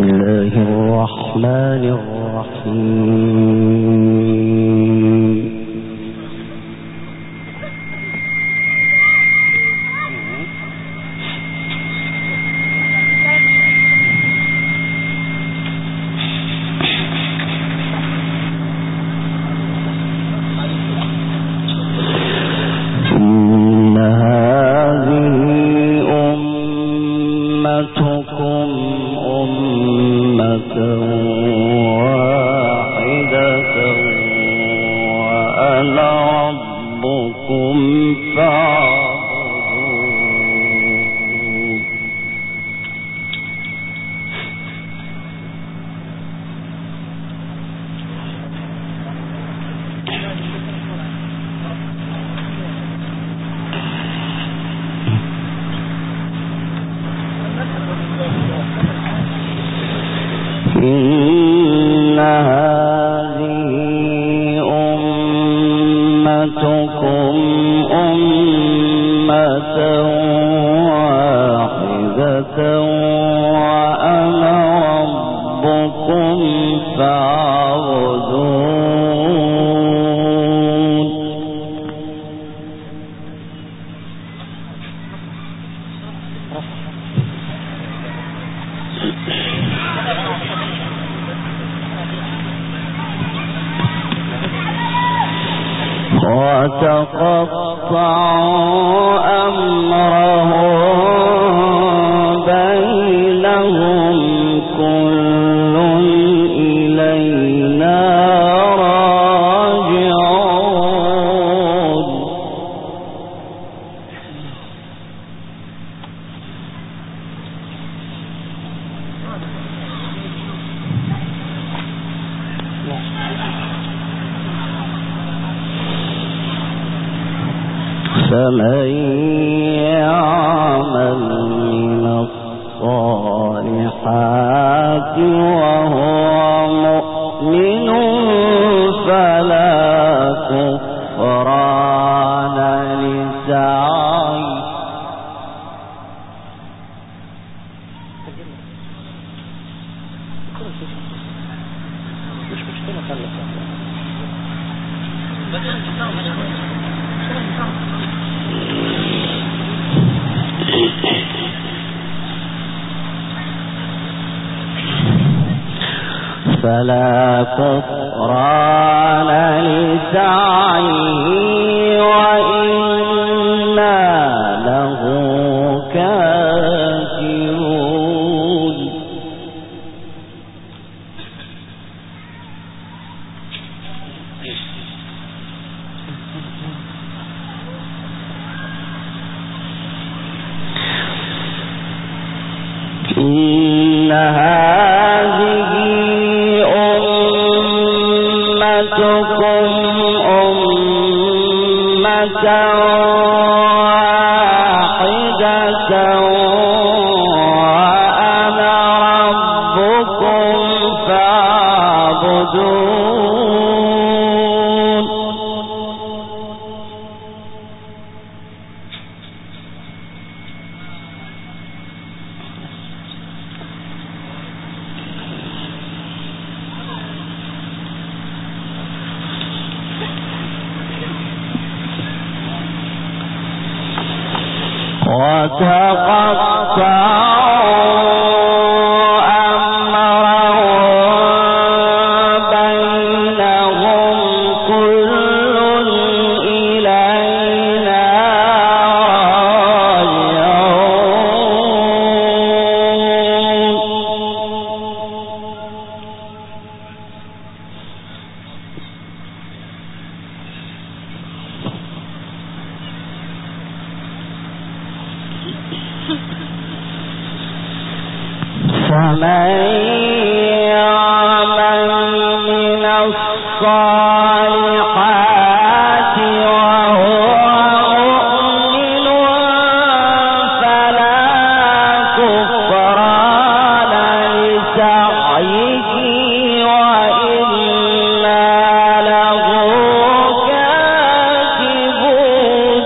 الله الرحمن الرحيم إن هذه أمتكم أمة واحدة وأنا ربكم فاعبدون إن هذه أمتكم أمة واحدة وأنا ربكم فاعبدون وتقطعوا أمرهم بينهم كل إلينا راجعون فمن يعمل من الصالحات وهو مؤمن فلا كفران لسعيه فلا كفران لسعيه وإنا له كاتبون إن هذه أمتكم أمة واحدة وأنا ربكم فاعبدون وتقطعوا أمرهم بينهم كل إلينا فمن يعمل من الصالحات وهو مؤمن فلا كفران لسعيه وإنا له كاتبون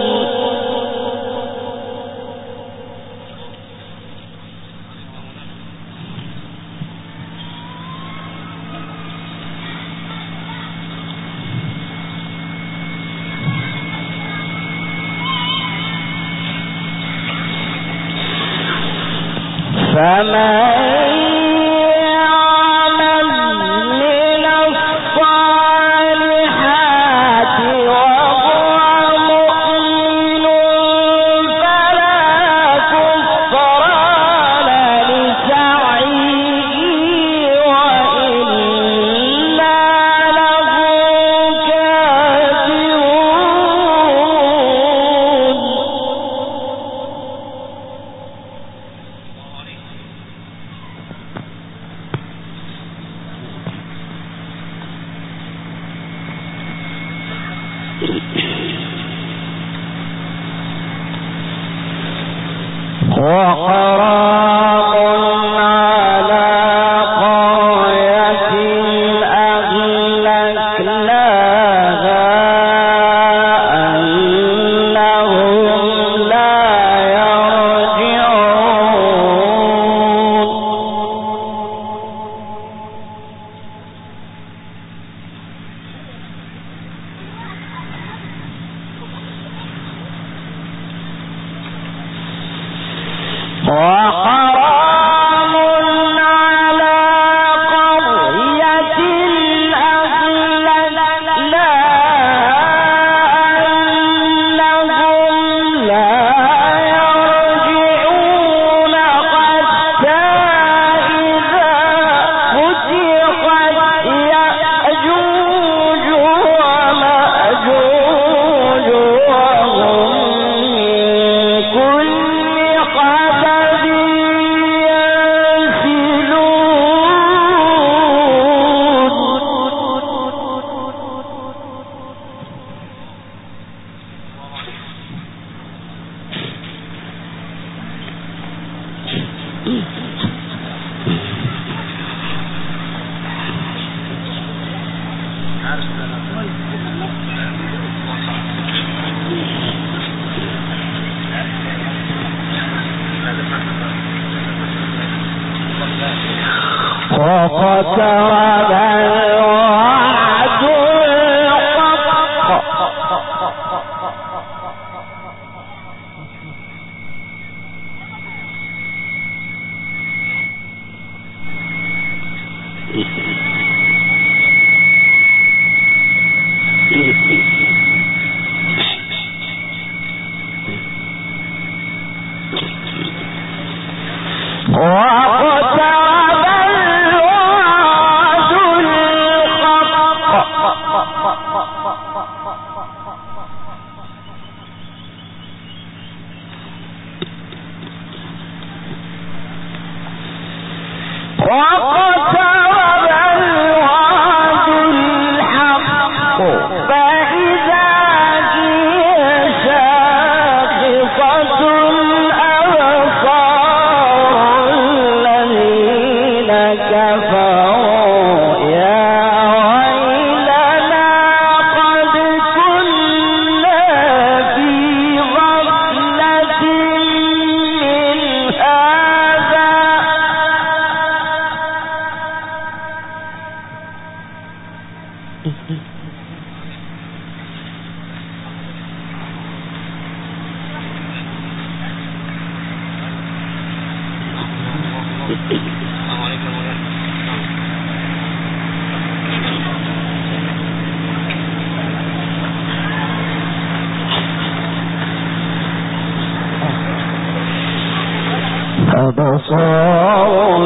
أبصار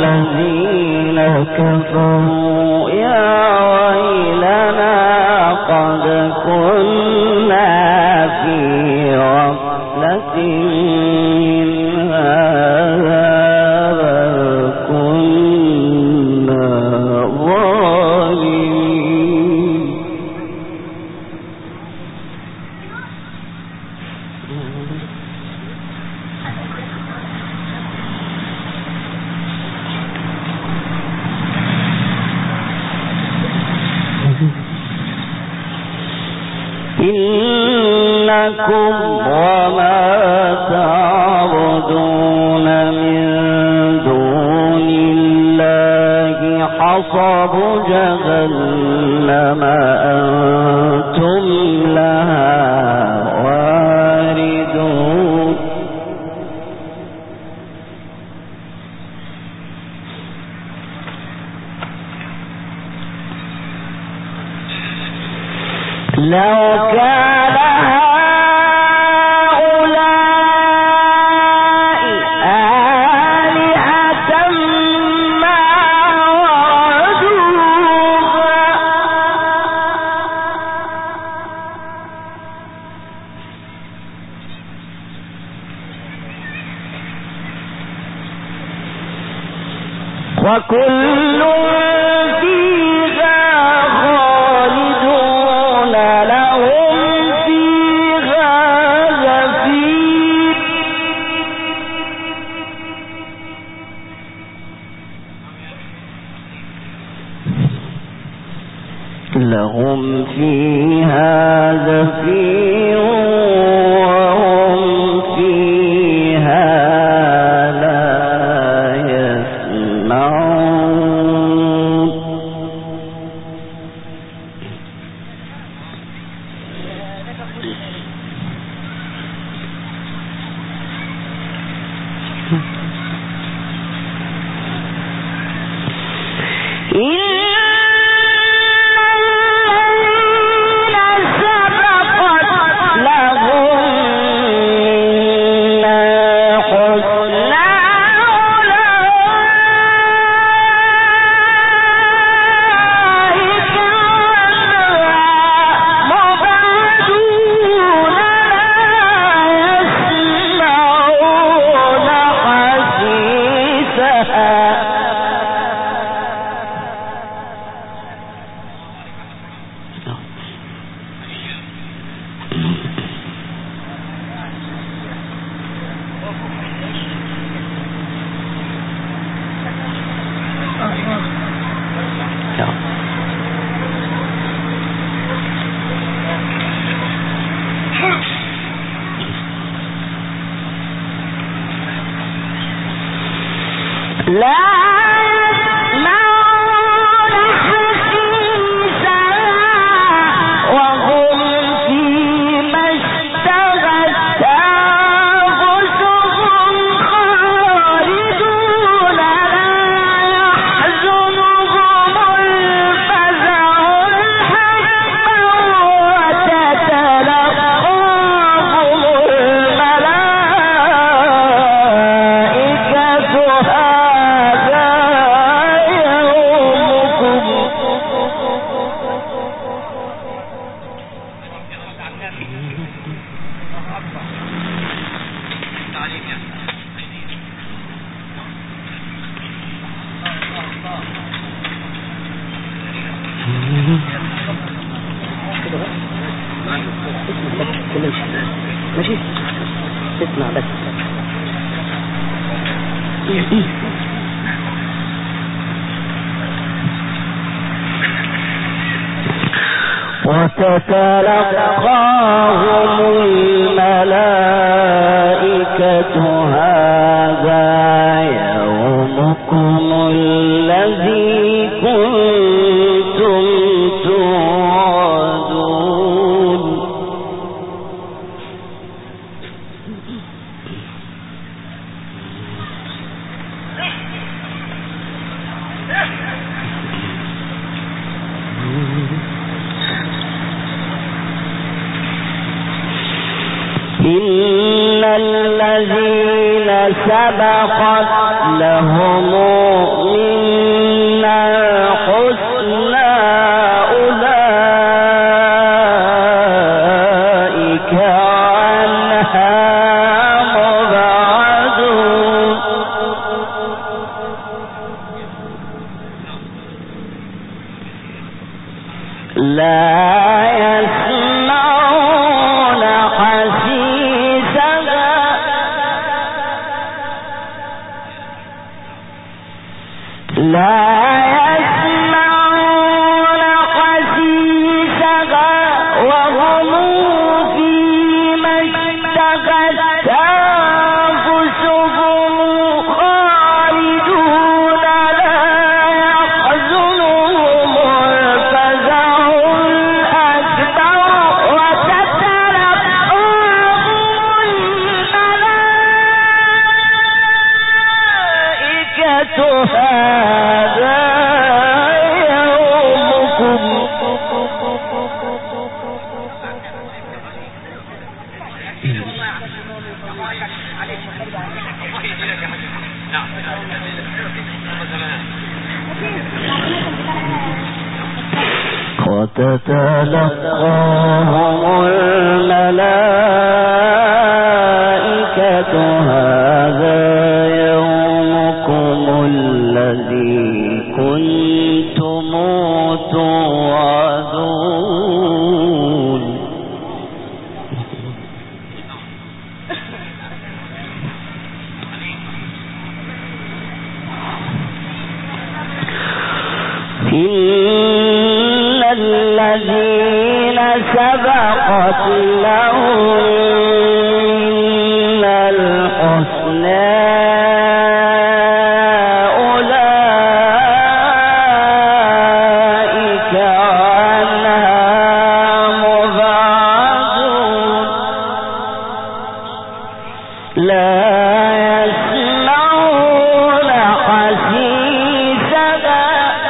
الذين كفروا يا ويلنا قد كنا في غفلة من هذا بل كنا ظالمين. إنكم وما تعبدون من دون الله حصب جهنم أنتم لها واردون. لو كان وكل فيها خالدون لهم فيها زفير لهم فيها زفير وهم فيها ماشي اسمع بس وتتلقاهم الملائكة هذا يومكم الذي كنتم توعدون إن الذين سبقت لهم منا الحسنى أولئك عنها مبعدون لا يسمعون حسيسها وهم فيما اشتهت أنفسهم خالدون لا يحزنهم الفزع الأكبر وتتلقاهم الملائكة هذا يومكم وتتلقاهم الملائكة هذا يومكم الذي كنتم توعدون. إن الذين سبقت لهم من الحسنى أولئك عنها مبعدون لا يسمعون حسيسها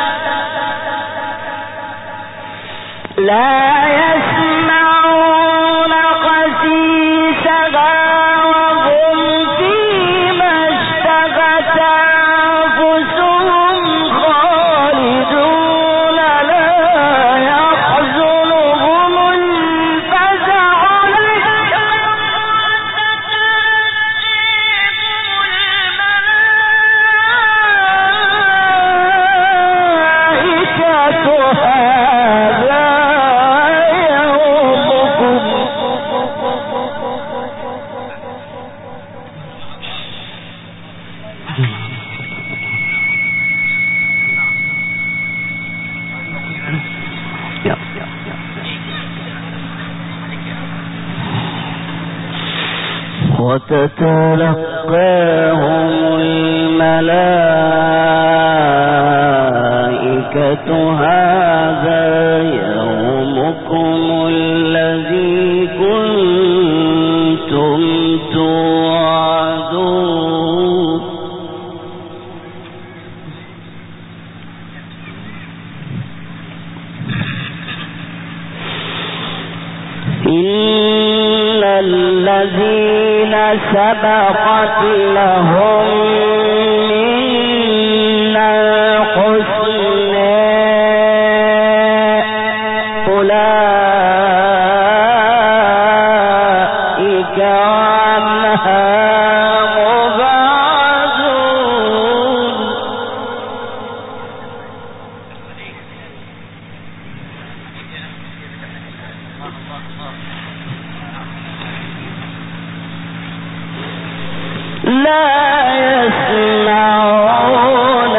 وهم فيما اشتهت أنفسهم خالدون لا يحزنهم الفزع وتتلقاهم الملائكة هذا يومكم الذي كنتم توعدون. إن الذين سبقت لهم من الحسنى أولئك عنها مبعدون لا يسمعون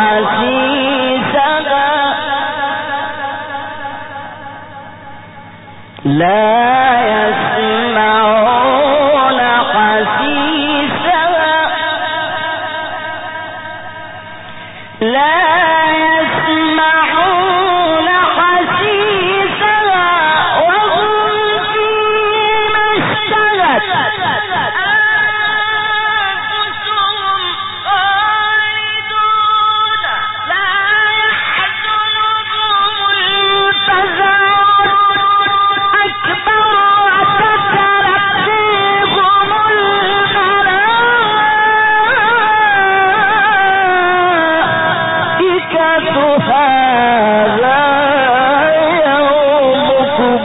حسيسها وهم فيما اشتهت أنفسهم خالدون لا يحزنهم الفزع الأكبر وتتلقاهم الملائكة هذا يومكم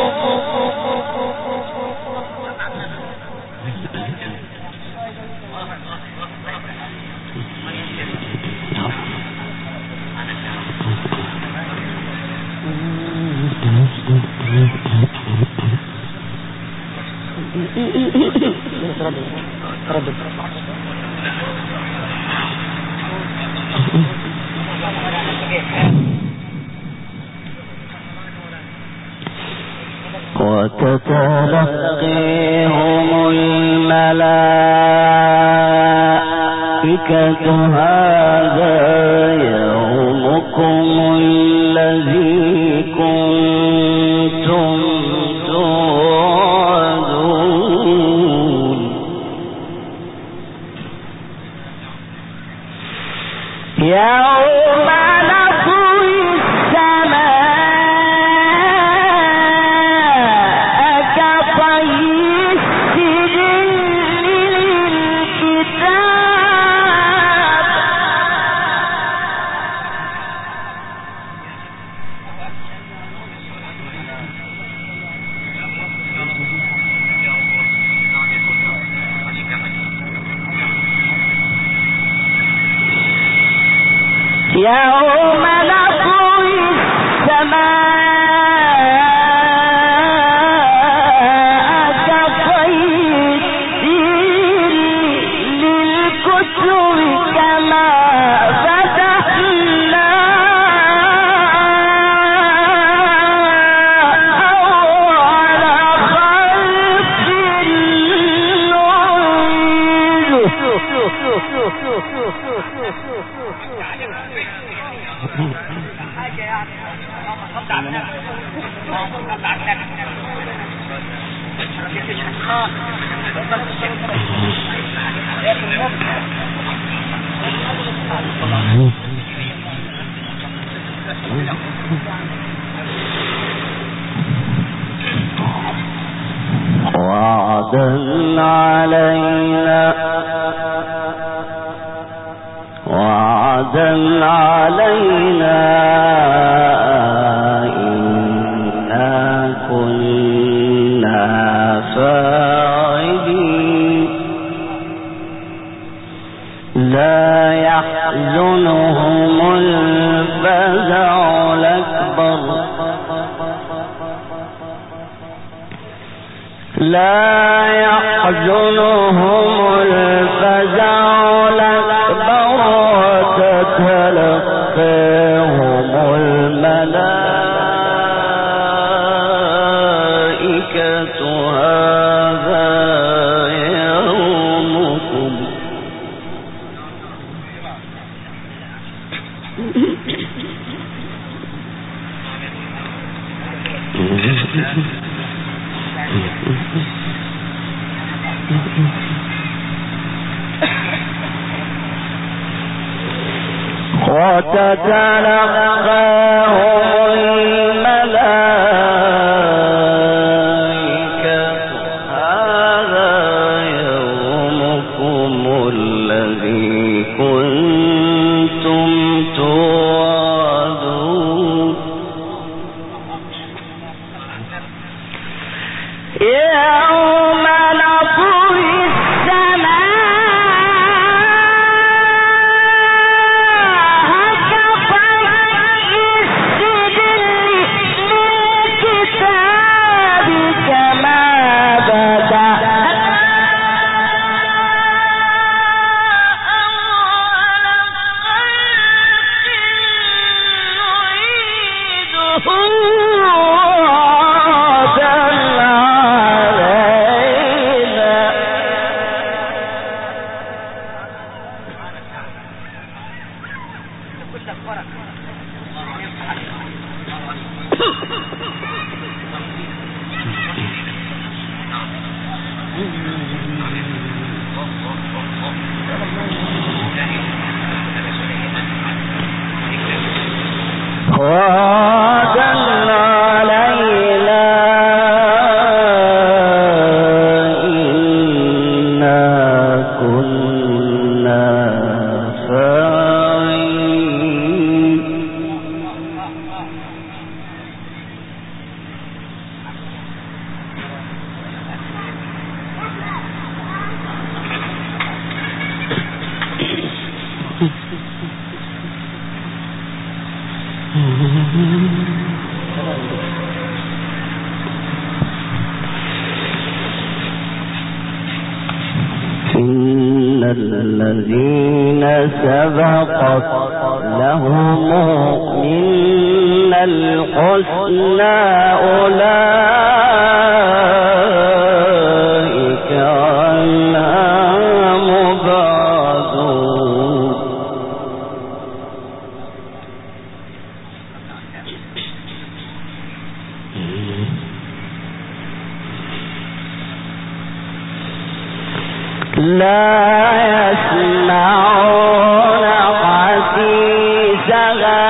تردد وتتلقيهم الملائكة هذا يومكم الذي كنتم توعدون. يوم نطوي السماء كطي السجل للكتاب يوم نطوي السماء كطي السجل للكتب كما فتحنا أول خلق وعدا علينا إنا كنا فاعلين لا يحزنهم الفزع الأكبر وتتلقاهم الملائكة هذا يومكم وتتلقاهم الملائكة هذا يومكم الذي كنتم توعدون يوم نطوي إن الذين سبقت لهم من الحسنى أولئك عنها مبعدون لا يسمعون حسيسها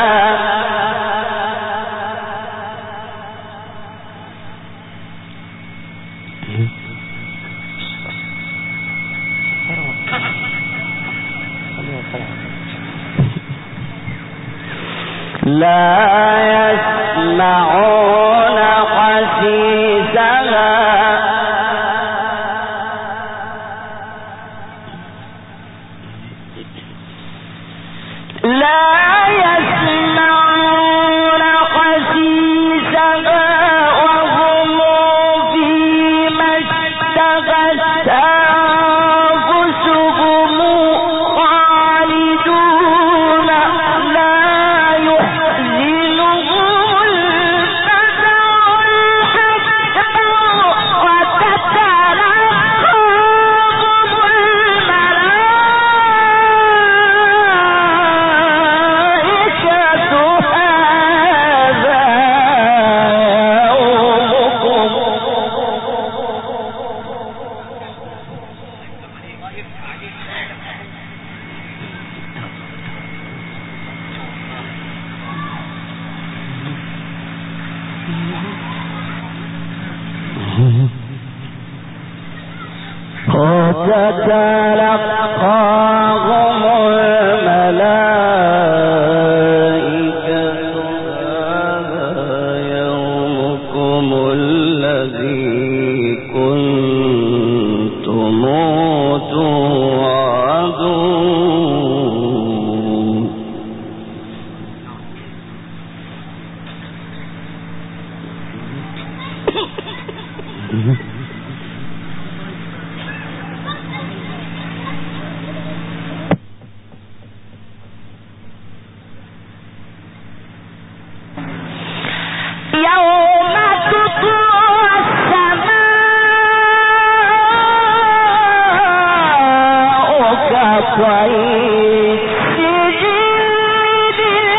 لا تتلقاهم الملائكة هذا يومكم الذي كنتم توعدون. يوم تطوى السماء كطي السجل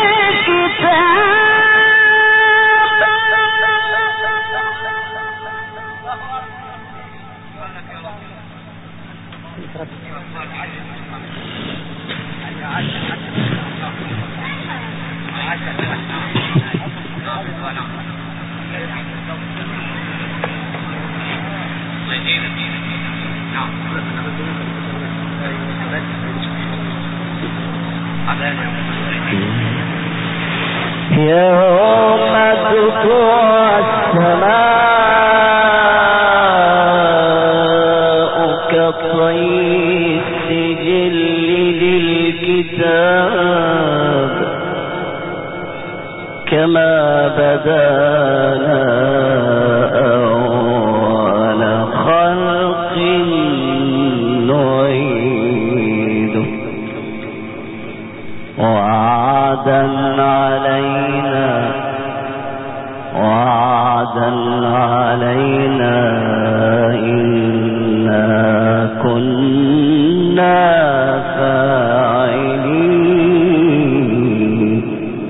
يوم تطوى السماء كطي السجل للكتاب كما بدانا أول خلق نعيده وعدا علينا إنا كنا فاعلين.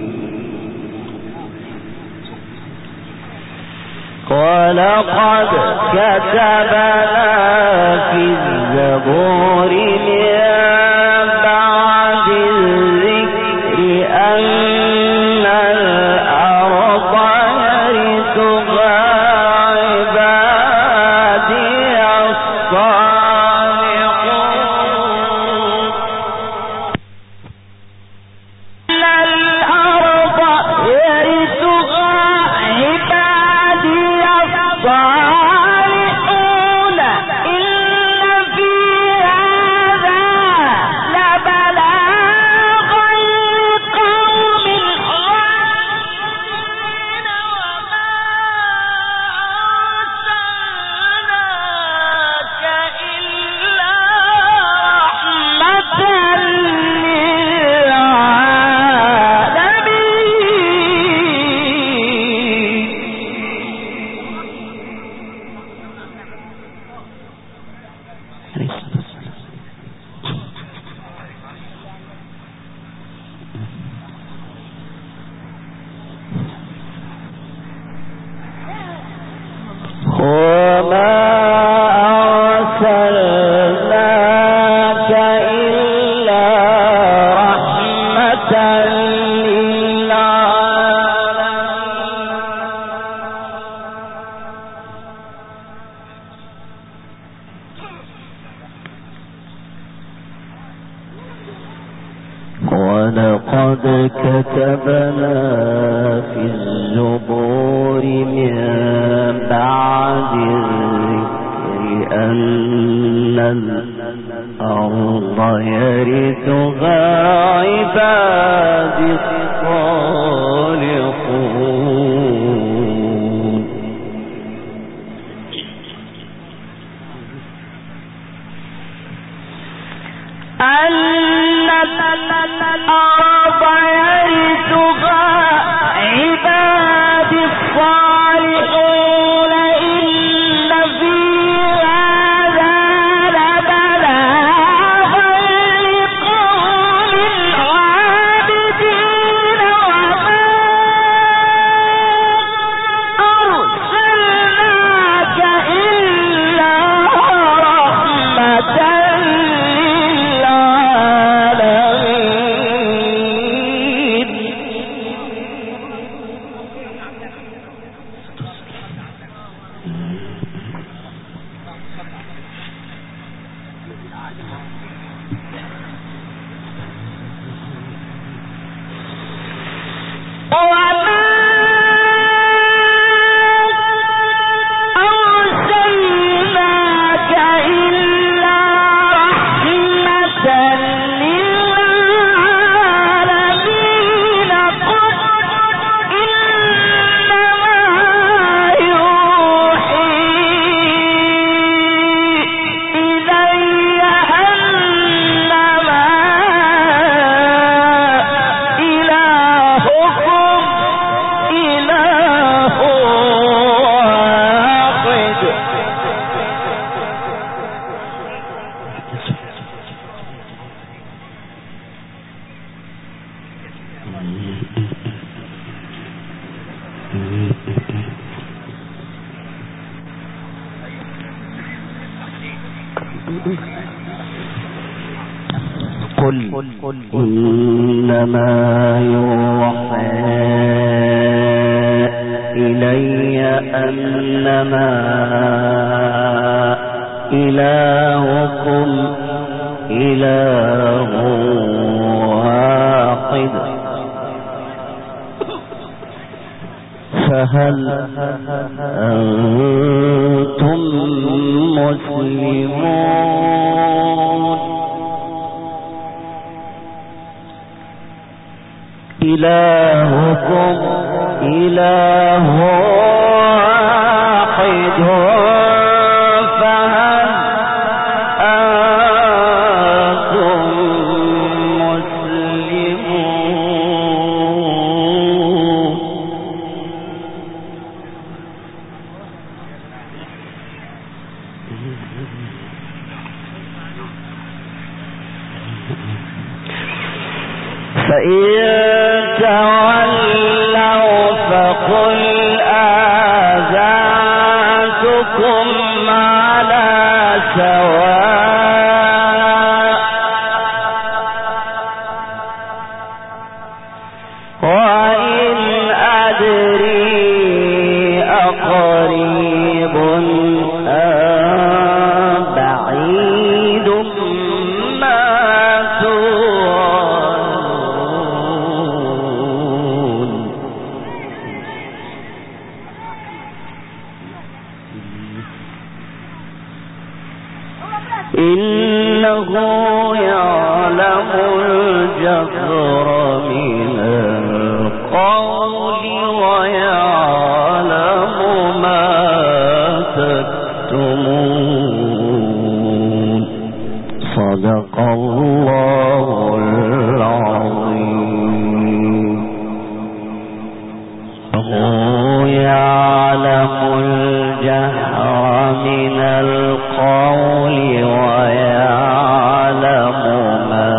ولقد كتبنا في الزبور من بعد الذكر أن الأرض يرثها عبادي الصالحون. أن الأرض يرثها عبادي الصالحون إن في هذا لبلاغا لقوم عابدين وما أرسلناك إلا رحمة وما أرسلناك إلا رحمة للعالمين. ولقد كتبنا في الزبور من بعد الذكر أن الأرض يرثها عبادي الصالحون. أن الأرض يرثها عبادي الصالحون إن في هذا لبلاغا لقوم عابدين قل إنما يوحى إلي أنما إلهكم إله واحد فهل أنتم مسلمون إلهكم إله واحد فهل أنتم مسلمون فإن تولوا فقل آذنتكم على سواء وإن أدري أقريب أم بعيد ما توعدون إنه يعلم الجهر من القول ويعلم ما تكتمون صدق الله العظيم هو يعلم الجهر من القول ويعلم ما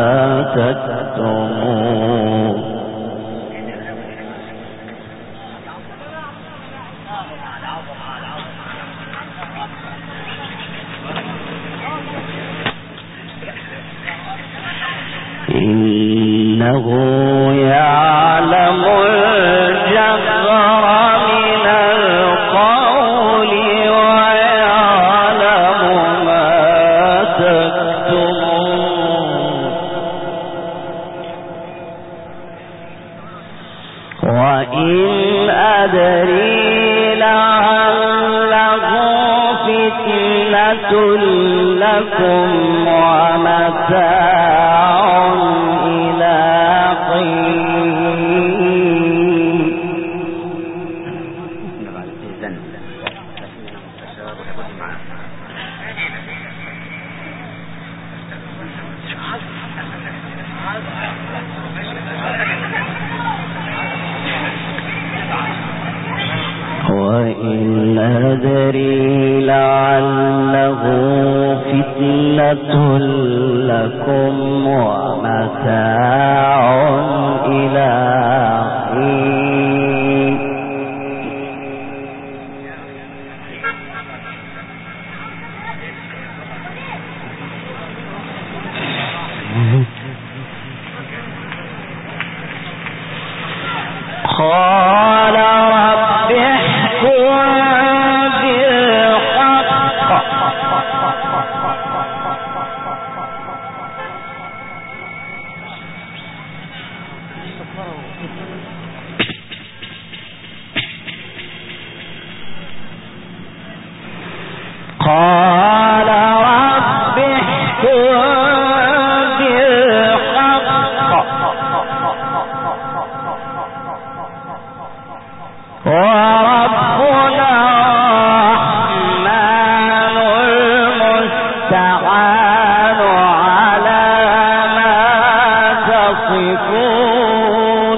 تكتمون إنه يعلم الجهر من القول ويعلم ما تكتمون وإن أدري لعله فتنة لكم ومتاع إلى حين وإن أدري لعله فتنة لكم ومتاع إلى حين قال رب احكم بالحق قال رب احكم بالحق وربنا الرحمن المستعان على ما تصفون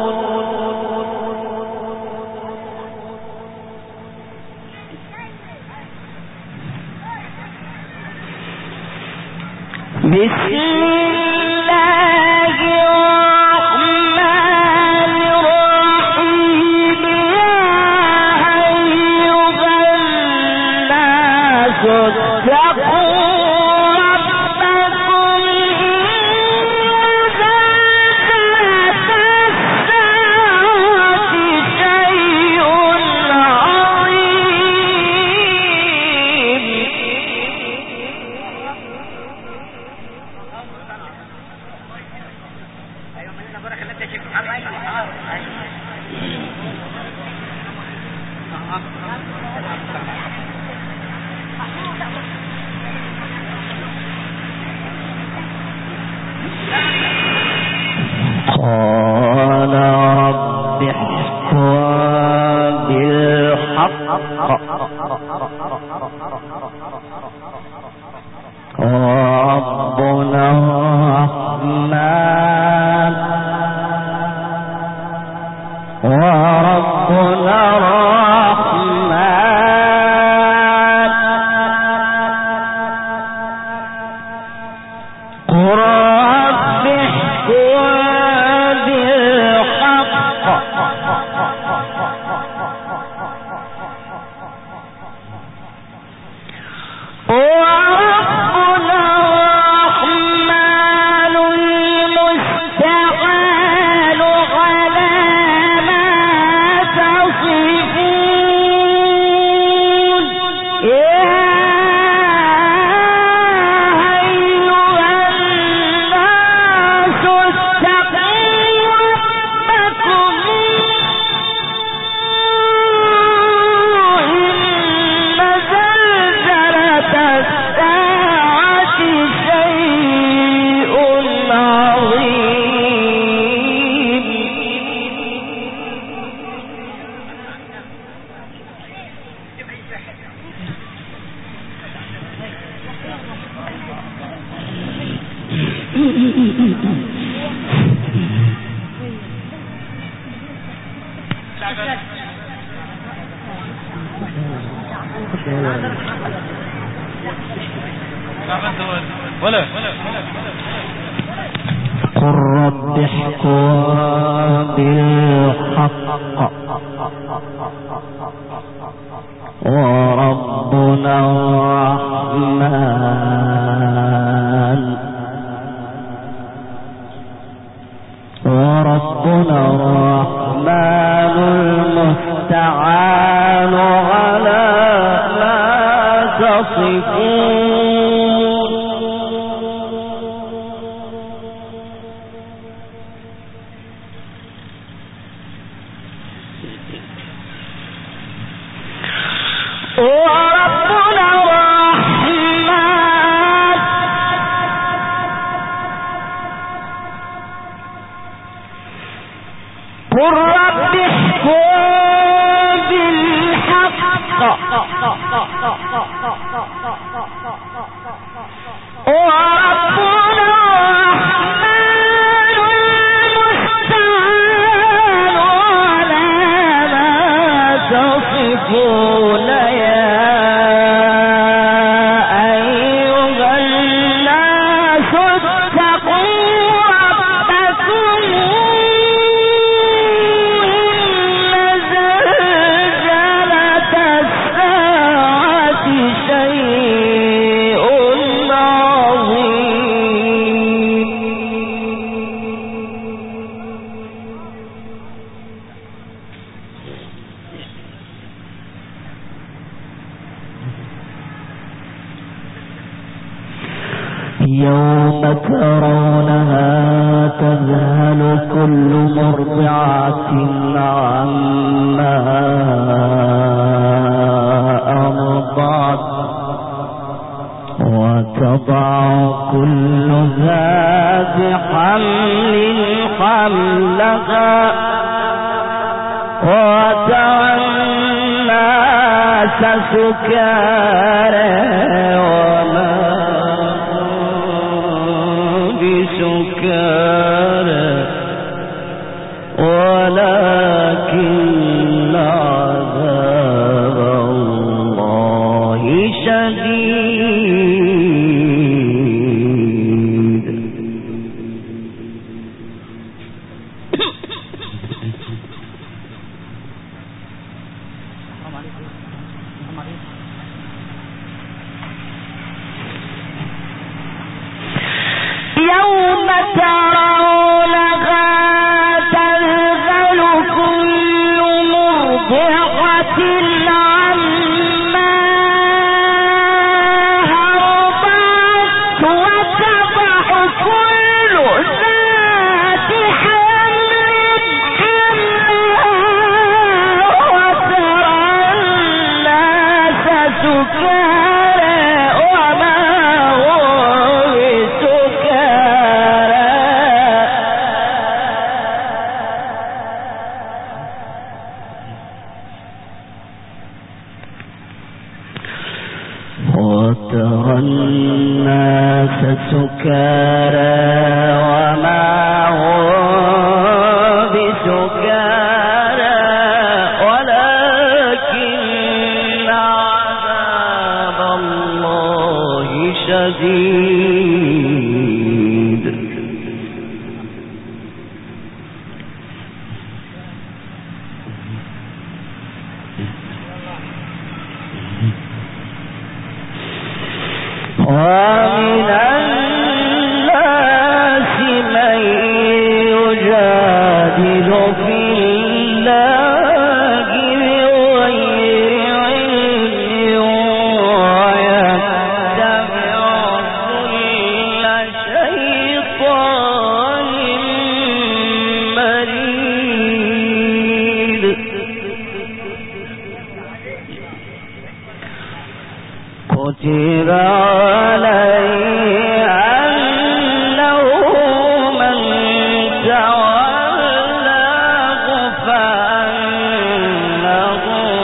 بسم الله الرحمن الرحيم يا أيها الناس اتقوا قال رب احكم بالحق ربنا الرحمن وربنا الرحمن رب احكم بالحق وربنا الرحمن المستعان على ما تصفون يا أيها الناس اتقوا ربكم إن زلزلة الساعة شيء عظيم ولا قل رب احكم بالحق وربنا الرحمن وربنا الرحمن المستعان على ما تصفون وربنا الرحمن قل رب احكم بالحق وربنا الرحمن المستعان على ما تصفون يوم ترونها تذهل كل مرضعة عما أرضعت وتضع كل ذات حمل حملها وترى الناس سكارى وما بسكارى ولكن عذاب الله شديد. يوم ترى مزيد ومن الناس من يجادل في الله بغير علم ويتبع كل شيطان مريد كتب عليه أنه من تولاه فأنه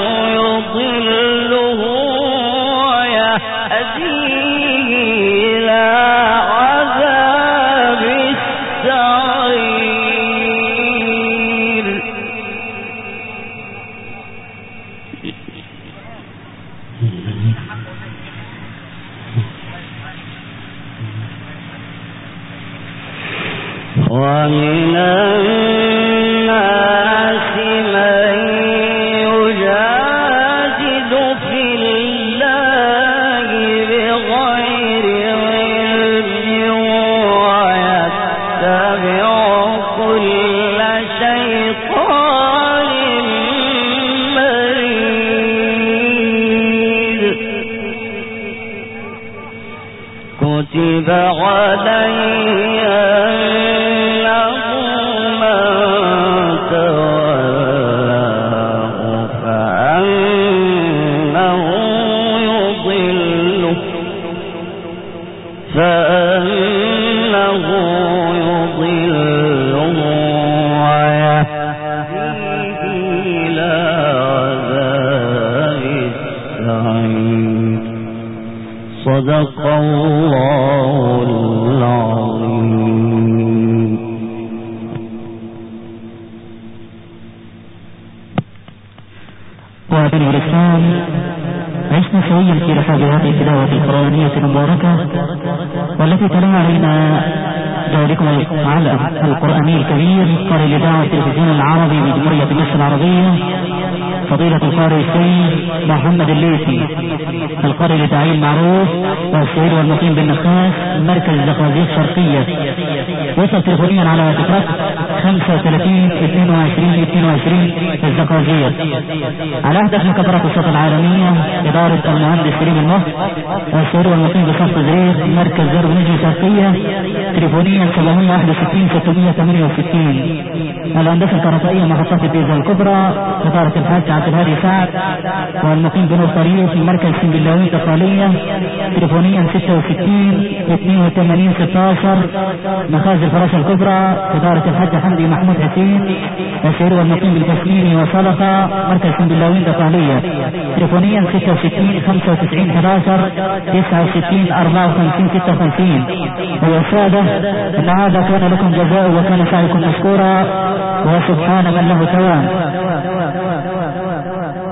يضله ويهديه إلى عذاب السعير ومن الناس من يجادل في الله بغير علم ويتبع كل شيطان مريد كتب عليه فأنه يضله ويهديه إلى عذاب السعير صدق الله العظيم. وفي الإسلام عشنا سويا في رحاب هذه التلاوة القرآنية المباركة والتي تلا علينا ذلكم على القرآني الكبير قارئ الإذاعة والتلفزيون العربي بجمهورية مصر العربية فضيلة القارئ السيد محمد الليثي القارئ الإذاعي المعروف والسيد والمقيم بالنخاس مركز زقازيق شرقية. وصل تليفونيا على تكرات 35 22 22 الزقازيق على أهدف مكبرة الصوت العالمية إدارة المهندس كريم المصر والسيد والمقيم بصف زريق مركز زرب نجي شرقية تليفونيا 761 668 الهندسة الكهربائية محطة البيزا الكبرى إدارة الحاج عبد الهادي سعد والمقيم بنور طريق في مركز سنبلاوي تقالية تليفونيا 66 82 16 مخازن الفراشة الكبرى إدارة الحاج حمدي محمود حسين والسيد والمقيم بالتسليم وصلقة مركز سنبلاوي تقالية تليفونيا 66 95 11 69 54 56. ويا سادة إن هذا كان لكم جزاء وكان سعيكم مشكورا وسبحان من له ثواب.